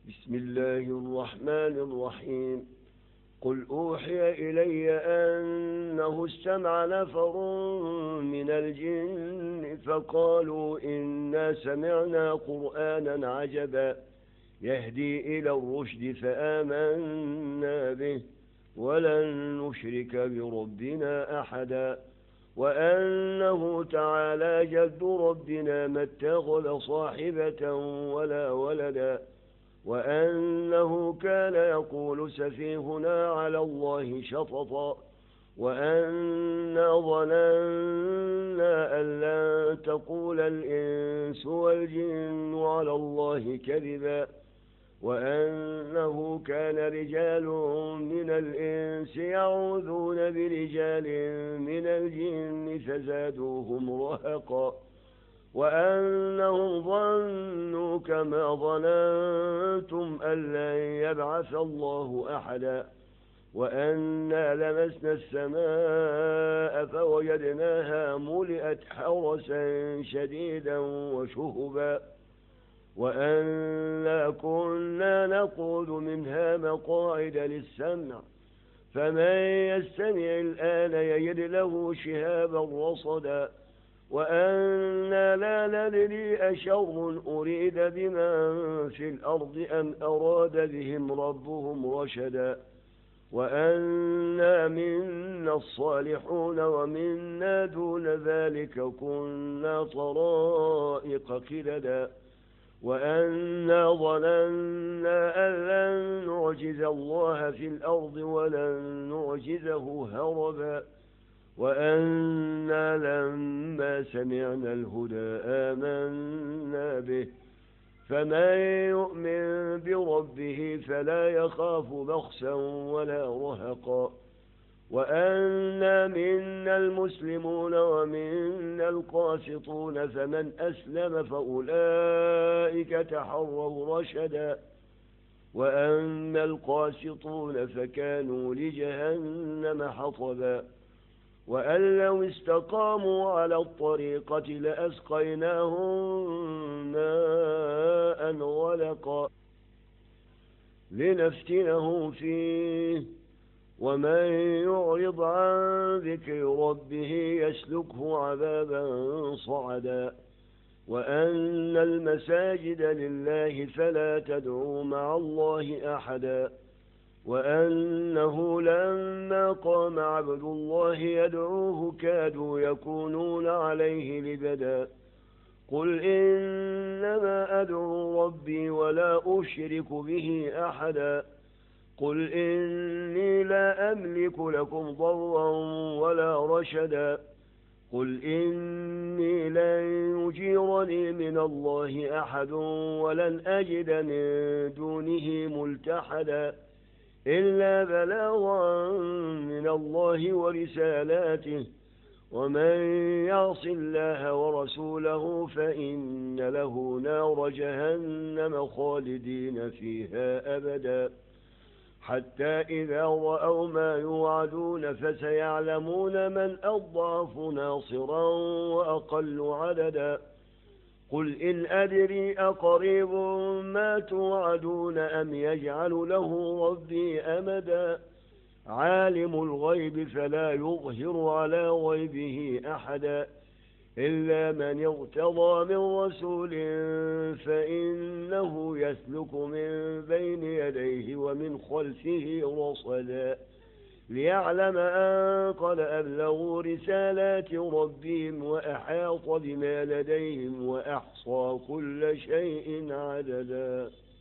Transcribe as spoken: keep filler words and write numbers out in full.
بسم الله الرحمن الرحيم. قل أوحي إلي أنه استمع نفر من الجن فقالوا إنا سمعنا قرآنا عجبا يهدي إلى الرشد فآمنا به ولن نشرك بربنا أحدا وأنه تعالى جد ربنا ما اتخذ صاحبة ولا ولدا وأنه كان يقول سفيهنا على الله شططا وأنا ظننا أن لن تقول الإنس والجن على الله كذبا وأنه كان رجال من الإنس يعوذون برجال من الجن فزادوهم رهقا وأنهم ظنوا كما ظننتم أن لن يبعث الله أحدا وأنا لمسنا السماء فوجدناها ملئت حرسا شديدا وشهبا وأنا كنا نقعد منها مقاعد للسمع فمن يستمع الآن يجد له شهابا رصدا وأنا لا ندري أشر أريد بمن في الأرض أم أراد بهم ربهم رشدا وأنا منا الصالحون ومنا دون ذلك كنا طرائق قددا وأنا ظننا أن لن نعجز الله في الأرض ولن نعجزه هربا وأنا لما سمعنا الهدى آمنا به فمن يؤمن بربه فلا يخاف بخسا ولا رهقا وأنا منا المسلمون ومنا القاسطون فمن أسلم فأولئك تحروا رشدا وأما القاسطون فكانوا لجهنم حطبا وأن لو استقاموا على الطريقة لأسقيناهم ماء غلقا لنفتنهم فيه ومن يعرض عن ذكر ربه يسلكه عذابا صعدا وأن المساجد لله فلا تدعوا مع الله أحدا وأنه لما قام عبد الله يدعوه كادوا يكونون عليه لبدا قل إنما أدعو ربي ولا أشرك به أحدا قل إني لا أملك لكم ضرا ولا رشدا قل إني لن يجيرني من الله أحد ولن أجد من دونه ملتحدا إلا بلاغا من الله ورسالاته ومن يعص الله ورسوله فإن له نار جهنم خالدين فيها أبدا حتى إذا رأوا ما يوعدون فسيعلمون من أضعف ناصرا وأقل عددا قل إن أدري أقريب ما توعدون أم يجعل له ربي أمدا عالم الغيب فلا يظهر على غيبه أحدا إلا من ارتضى من رسول فإنه يسلك من بين يديه ومن خلفه رصدا ليعلم أن قد أبلغوا رسالات ربهم وأحاط بما لديهم وأحصى كل شيء عددا.